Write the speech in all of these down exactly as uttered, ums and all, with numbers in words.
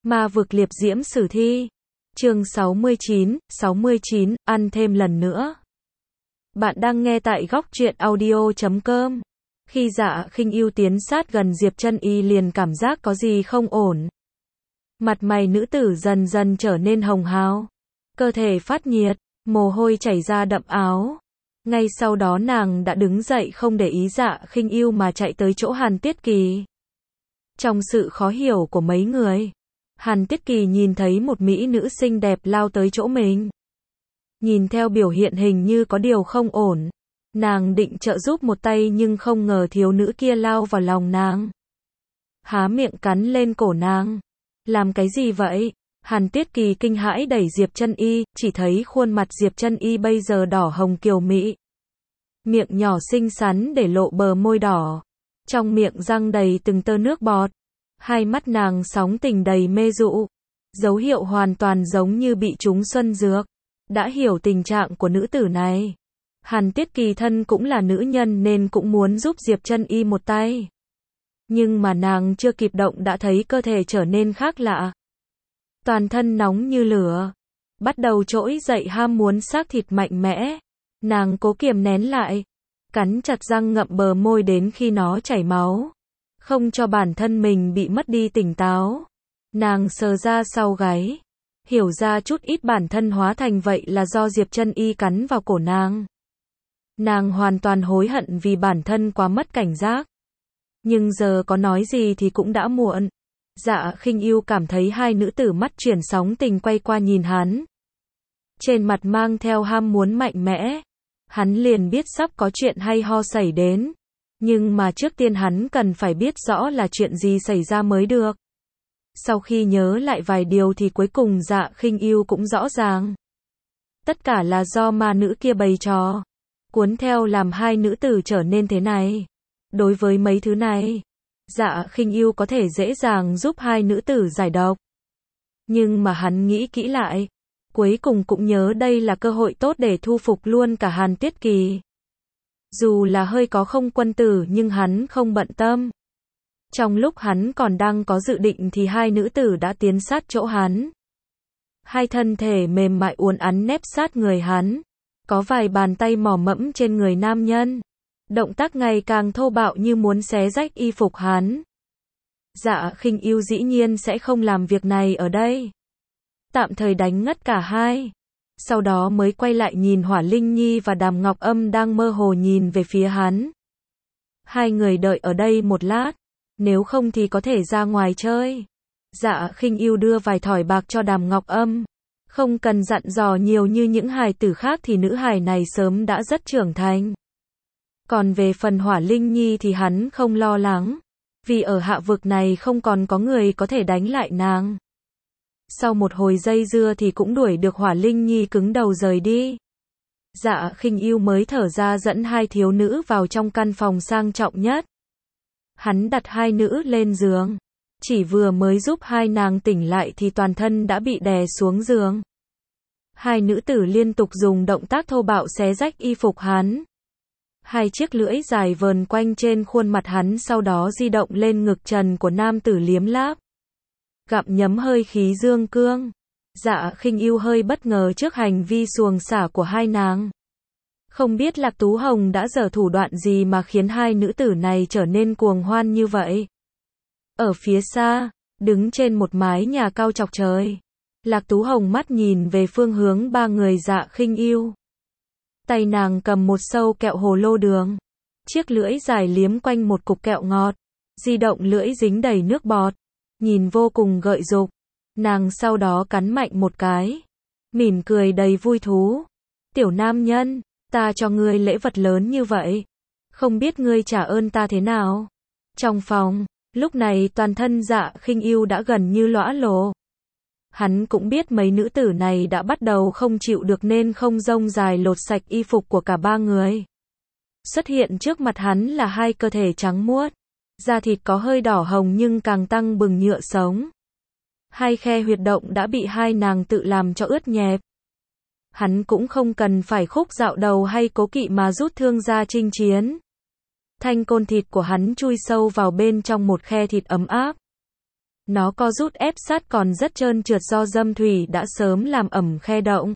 Ma vực liệp diễm sử thi. Chương sáu mươi chín, sáu mươi chín, ăn thêm lần nữa. Bạn đang nghe tại góc truyện audio chấm com. Khi Dạ Khinh Ưu tiến sát gần Diệp Chân Y liền cảm giác có gì không ổn. Mặt mày nữ tử dần dần trở nên hồng hào, cơ thể phát nhiệt, mồ hôi chảy ra đậm áo. Ngay sau đó nàng đã đứng dậy không để ý Dạ Khinh Ưu mà chạy tới chỗ Hàn Tiết Kỳ. Trong sự khó hiểu của mấy người, Hàn Tiết Kỳ nhìn thấy một mỹ nữ xinh đẹp lao tới chỗ mình. Nhìn theo biểu hiện hình như có điều không ổn. Nàng định trợ giúp một tay nhưng không ngờ thiếu nữ kia lao vào lòng nàng. Há miệng cắn lên cổ nàng. Làm cái gì vậy? Hàn Tiết Kỳ kinh hãi đẩy Diệp Chân Y, chỉ thấy khuôn mặt Diệp Chân Y bây giờ đỏ hồng kiều mỹ. Miệng nhỏ xinh xắn để lộ bờ môi đỏ. Trong miệng răng đầy từng tơ nước bọt. Hai mắt nàng sóng tình đầy mê dụ. Dấu hiệu hoàn toàn giống như bị trúng xuân dược. Đã hiểu tình trạng của nữ tử này. Hàn Tiết Kỳ thân cũng là nữ nhân nên cũng muốn giúp Diệp Chân Y một tay. Nhưng mà nàng chưa kịp động đã thấy cơ thể trở nên khác lạ. Toàn thân nóng như lửa. Bắt đầu trỗi dậy ham muốn xác thịt mạnh mẽ. Nàng cố kiềm nén lại. Cắn chặt răng ngậm bờ môi đến khi nó chảy máu. Không cho bản thân mình bị mất đi tỉnh táo. Nàng sờ ra sau gáy. Hiểu ra chút ít bản thân hóa thành vậy là do Diệp Chân Y cắn vào cổ nàng. Nàng hoàn toàn hối hận vì bản thân quá mất cảnh giác. Nhưng giờ có nói gì thì cũng đã muộn. Dạ Khinh Ưu cảm thấy hai nữ tử mắt chuyển sóng tình quay qua nhìn hắn. Trên mặt mang theo ham muốn mạnh mẽ. Hắn liền biết sắp có chuyện hay ho xảy đến. Nhưng mà trước tiên hắn cần phải biết rõ là chuyện gì xảy ra mới được. Sau khi nhớ lại vài điều thì cuối cùng Dạ Khinh Ưu cũng rõ ràng. Tất cả là do ma nữ kia bày trò. Cuốn theo làm hai nữ tử trở nên thế này. Đối với mấy thứ này, Dạ Khinh Ưu có thể dễ dàng giúp hai nữ tử giải độc. Nhưng mà hắn nghĩ kỹ lại. Cuối cùng cũng nhớ đây là cơ hội tốt để thu phục luôn cả Hàn Tiết Kỳ. Dù là hơi có không quân tử nhưng hắn không bận tâm. Trong lúc hắn còn đang có dự định thì hai nữ tử đã tiến sát chỗ hắn. Hai thân thể mềm mại uốn ắn nép sát người hắn. Có vài bàn tay mò mẫm trên người nam nhân. Động tác ngày càng thô bạo như muốn xé rách y phục hắn. Dạ Khinh Ưu dĩ nhiên sẽ không làm việc này ở đây. Tạm thời đánh ngất cả hai. Sau đó mới quay lại nhìn Hỏa Linh Nhi và Đàm Ngọc Âm đang mơ hồ nhìn về phía hắn. Hai người đợi ở đây một lát. Nếu không thì có thể ra ngoài chơi. Dạ Khinh Ưu đưa vài thỏi bạc cho Đàm Ngọc Âm. Không cần dặn dò nhiều như những hài tử khác thì nữ hài này sớm đã rất trưởng thành. Còn về phần Hỏa Linh Nhi thì hắn không lo lắng. Vì ở hạ vực này không còn có người có thể đánh lại nàng. Sau một hồi dây dưa thì cũng đuổi được Hỏa Linh Nhi cứng đầu rời đi. Dạ Khinh Ưu mới thở ra dẫn hai thiếu nữ vào trong căn phòng sang trọng nhất. Hắn đặt hai nữ lên giường. Chỉ vừa mới giúp hai nàng tỉnh lại thì toàn thân đã bị đè xuống giường. Hai nữ tử liên tục dùng động tác thô bạo xé rách y phục hắn. Hai chiếc lưỡi dài vờn quanh trên khuôn mặt hắn sau đó di động lên ngực trần của nam tử liếm láp. Gặm nhấm hơi khí dương cương. Dạ Khinh Ưu hơi bất ngờ trước hành vi xuồng xả của hai nàng. Không biết Lạc Tú Hồng đã giở thủ đoạn gì mà khiến hai nữ tử này trở nên cuồng hoan như vậy. Ở phía xa, đứng trên một mái nhà cao chọc trời. Lạc Tú Hồng mắt nhìn về phương hướng ba người Dạ Khinh Ưu. Tay nàng cầm một sâu kẹo hồ lô đường. Chiếc lưỡi dài liếm quanh một cục kẹo ngọt. Di động lưỡi dính đầy nước bọt. Nhìn vô cùng gợi dục. Nàng sau đó cắn mạnh một cái. Mỉm cười đầy vui thú. Tiểu nam nhân, ta cho ngươi lễ vật lớn như vậy. Không biết ngươi trả ơn ta thế nào. Trong phòng, lúc này toàn thân Dạ Khinh Ưu đã gần như lõa lồ. Hắn cũng biết mấy nữ tử này đã bắt đầu không chịu được nên không rông dài lột sạch y phục của cả ba người. Xuất hiện trước mặt hắn là hai cơ thể trắng muốt. Da thịt có hơi đỏ hồng nhưng càng tăng bừng nhựa sống. Hai khe huyệt động đã bị hai nàng tự làm cho ướt nhẹp. Hắn cũng không cần phải khúc dạo đầu hay cố kỵ mà rút thương ra chinh chiến. Thanh côn thịt của hắn chui sâu vào bên trong một khe thịt ấm áp. Nó co rút ép sát còn rất trơn trượt do dâm thủy đã sớm làm ẩm khe động.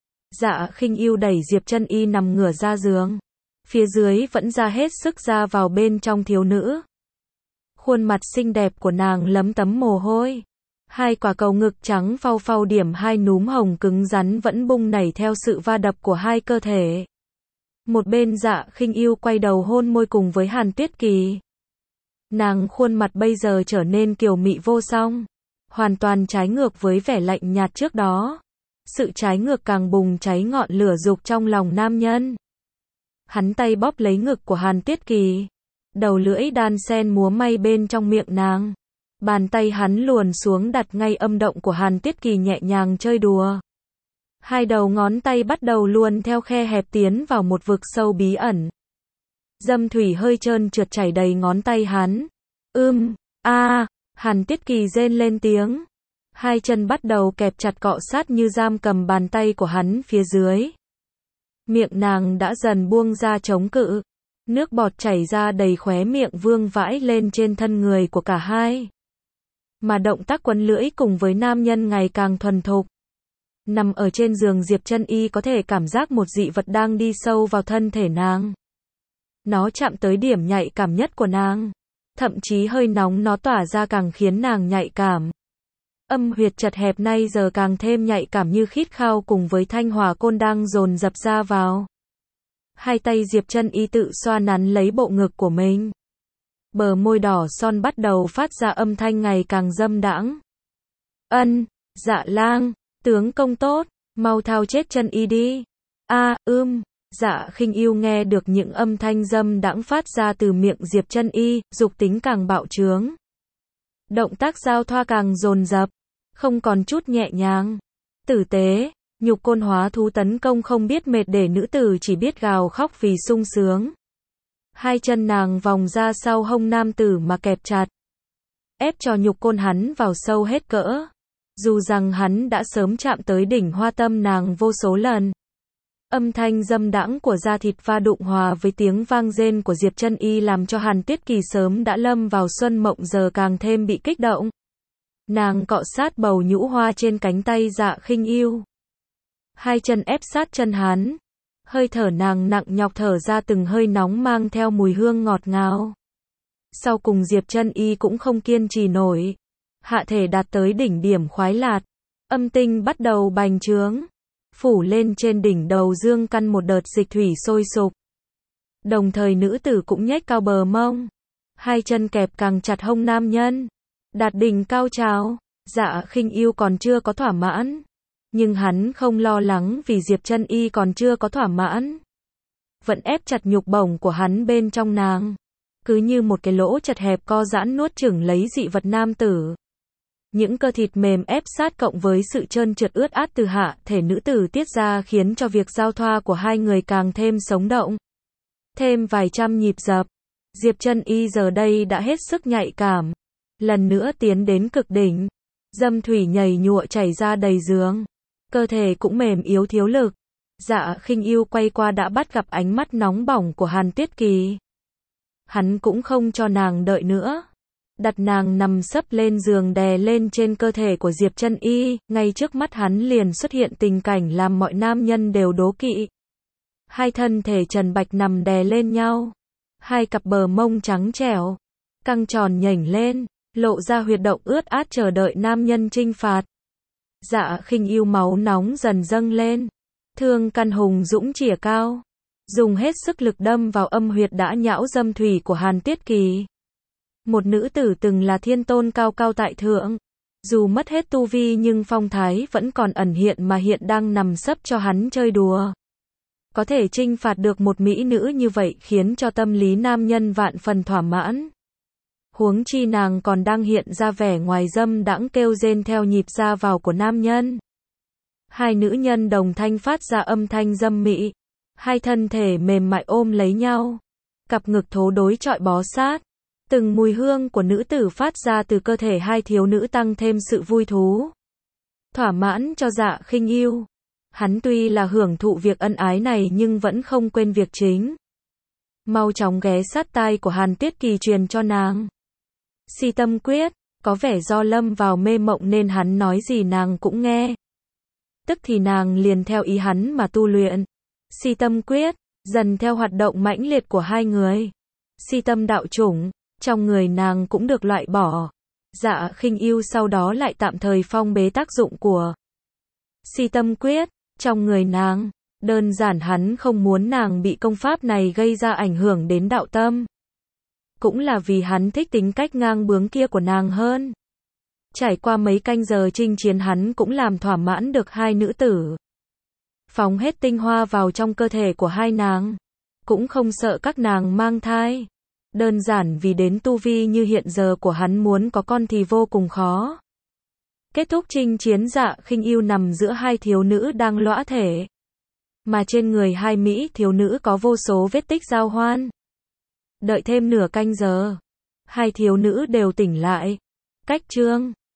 Dạ Khinh Yêu đẩy Diệp Chân Y nằm ngửa ra giường. Phía dưới vẫn ra hết sức ra vào bên trong thiếu nữ. Khuôn mặt xinh đẹp của nàng lấm tấm mồ hôi. Hai quả cầu ngực trắng phau phau điểm hai núm hồng cứng rắn vẫn bung nảy theo sự va đập của hai cơ thể. Một bên Dạ Khinh Yêu quay đầu hôn môi cùng với Hàn Tuyết Kỳ. Nàng khuôn mặt bây giờ trở nên kiều mị vô song. Hoàn toàn trái ngược với vẻ lạnh nhạt trước đó. Sự trái ngược càng bùng cháy ngọn lửa dục trong lòng nam nhân. Hắn tay bóp lấy ngực của Hàn Tuyết Kỳ. Đầu lưỡi đan sen múa may bên trong miệng nàng. Bàn tay hắn luồn xuống đặt ngay âm động của Hàn Tuyết Kỳ nhẹ nhàng chơi đùa. Hai đầu ngón tay bắt đầu luồn theo khe hẹp tiến vào một vực sâu bí ẩn. Dâm thủy hơi trơn trượt chảy đầy ngón tay hắn. Ưm, a, à, Hàn Tuyết Kỳ rên lên tiếng. Hai chân bắt đầu kẹp chặt cọ sát như giam cầm bàn tay của hắn phía dưới. Miệng nàng đã dần buông ra chống cự. Nước bọt chảy ra đầy khóe miệng vương vãi lên trên thân người của cả hai. Mà động tác quấn lưỡi cùng với nam nhân ngày càng thuần thục. Nằm ở trên giường Diệp Chân Y có thể cảm giác một dị vật đang đi sâu vào thân thể nàng. Nó chạm tới điểm nhạy cảm nhất của nàng. Thậm chí hơi nóng nó tỏa ra càng khiến nàng nhạy cảm. Âm huyệt chật hẹp nay giờ càng thêm nhạy cảm như khít khao cùng với thanh hỏa côn đang dồn dập ra vào. Hai tay Diệp Chân Y tự xoa nắn lấy bộ ngực của mình. Bờ môi đỏ son bắt đầu phát ra âm thanh ngày càng dâm đãng. Ân, Dạ lang, tướng công tốt, mau thao chết Chân Y đi. A, à, ưm, Dạ Khinh Yêu nghe được những âm thanh dâm đãng phát ra từ miệng Diệp Chân Y, dục tính càng bạo trướng. Động tác giao thoa càng dồn dập, không còn chút nhẹ nhàng. Tử tế, nhục côn hóa thú tấn công không biết mệt để nữ tử chỉ biết gào khóc vì sung sướng. Hai chân nàng vòng ra sau hông nam tử mà kẹp chặt. Ép cho nhục côn hắn vào sâu hết cỡ. Dù rằng hắn đã sớm chạm tới đỉnh hoa tâm nàng vô số lần. Âm thanh dâm đãng của da thịt va đụng hòa với tiếng vang rên của Diệp Chân Y làm cho Hàn Tuyết Kỳ sớm đã lâm vào xuân mộng giờ càng thêm bị kích động. Nàng cọ sát bầu nhũ hoa trên cánh tay Dạ Khinh Yêu. Hai chân ép sát chân hắn. Hơi thở nàng nặng nhọc thở ra từng hơi nóng mang theo mùi hương ngọt ngào. Sau cùng Diệp Chân Y cũng không kiên trì nổi. Hạ thể đạt tới đỉnh điểm khoái lạc. Âm tinh bắt đầu bành trướng. Phủ lên trên đỉnh đầu dương căn một đợt dịch thủy sôi sục. Đồng thời nữ tử cũng nhếch cao bờ mông. Hai chân kẹp càng chặt hông nam nhân. Đạt đỉnh cao trào. Dạ Khinh Yêu còn chưa có thỏa mãn. Nhưng hắn không lo lắng vì Diệp Chân Y còn chưa có thỏa mãn. Vẫn ép chặt nhục bổng của hắn bên trong nàng. Cứ như một cái lỗ chật hẹp co giãn nuốt chửng lấy dị vật nam tử. Những cơ thịt mềm ép sát cộng với sự trơn trượt ướt át từ hạ thể nữ tử tiết ra khiến cho việc giao thoa của hai người càng thêm sống động. Thêm vài trăm nhịp dập. Diệp Chân Y giờ đây đã hết sức nhạy cảm. Lần nữa tiến đến cực đỉnh. Dâm thủy nhảy nhụa chảy ra đầy giường. Cơ thể cũng mềm yếu thiếu lực. Dạ Khinh Yêu quay qua đã bắt gặp ánh mắt nóng bỏng của Hàn Tuyết Kỳ. Hắn cũng không cho nàng đợi nữa. Đặt nàng nằm sấp lên giường đè lên trên cơ thể của Diệp Chân Y, ngay trước mắt hắn liền xuất hiện tình cảnh làm mọi nam nhân đều đố kỵ. Hai thân thể trần bạch nằm đè lên nhau. Hai cặp bờ mông trắng trẻo, căng tròn nhảnh lên, lộ ra huyệt động ướt át chờ đợi nam nhân chinh phạt. Dạ Khinh Yêu máu nóng dần dâng lên. Thương căn hùng dũng chỉa cao. Dùng hết sức lực đâm vào âm huyệt đã nhão dâm thủy của Hàn Tuyết Kỳ. Một nữ tử từng là thiên tôn cao cao tại thượng. Dù mất hết tu vi nhưng phong thái vẫn còn ẩn hiện mà hiện đang nằm sấp cho hắn chơi đùa. Có thể chinh phạt được một mỹ nữ như vậy khiến cho tâm lý nam nhân vạn phần thỏa mãn. Huống chi nàng còn đang hiện ra vẻ ngoài dâm đãng kêu rên theo nhịp ra vào của nam nhân. Hai nữ nhân đồng thanh phát ra âm thanh dâm mị. Hai thân thể mềm mại ôm lấy nhau. Cặp ngực thố đối chọi bó sát. Từng mùi hương của nữ tử phát ra từ cơ thể hai thiếu nữ tăng thêm sự vui thú. Thỏa mãn cho Dạ Khinh Yêu. Hắn tuy là hưởng thụ việc ân ái này nhưng vẫn không quên việc chính. Mau chóng ghé sát tai của Hàn Tuyết Kỳ truyền cho nàng. Si tâm quyết, có vẻ do lâm vào mê mộng nên hắn nói gì nàng cũng nghe. Tức thì nàng liền theo ý hắn mà tu luyện. Si tâm quyết, dần theo hoạt động mãnh liệt của hai người. Si tâm đạo chủng, trong người nàng cũng được loại bỏ. Dạ khinh yêu sau đó lại tạm thời phong bế tác dụng của si tâm quyết, trong người nàng. Đơn giản hắn không muốn nàng bị công pháp này gây ra ảnh hưởng đến đạo tâm. Cũng là vì hắn thích tính cách ngang bướng kia của nàng hơn. Trải qua mấy canh giờ chinh chiến hắn cũng làm thỏa mãn được hai nữ tử. Phóng hết tinh hoa vào trong cơ thể của hai nàng. Cũng không sợ các nàng mang thai. Đơn giản vì đến tu vi như hiện giờ của hắn muốn có con thì vô cùng khó. Kết thúc chinh chiến, Dạ Khinh Yêu nằm giữa hai thiếu nữ đang lõa thể. Mà trên người hai mỹ thiếu nữ có vô số vết tích giao hoan. Đợi thêm nửa canh giờ, hai thiếu nữ đều tỉnh lại. Cách chương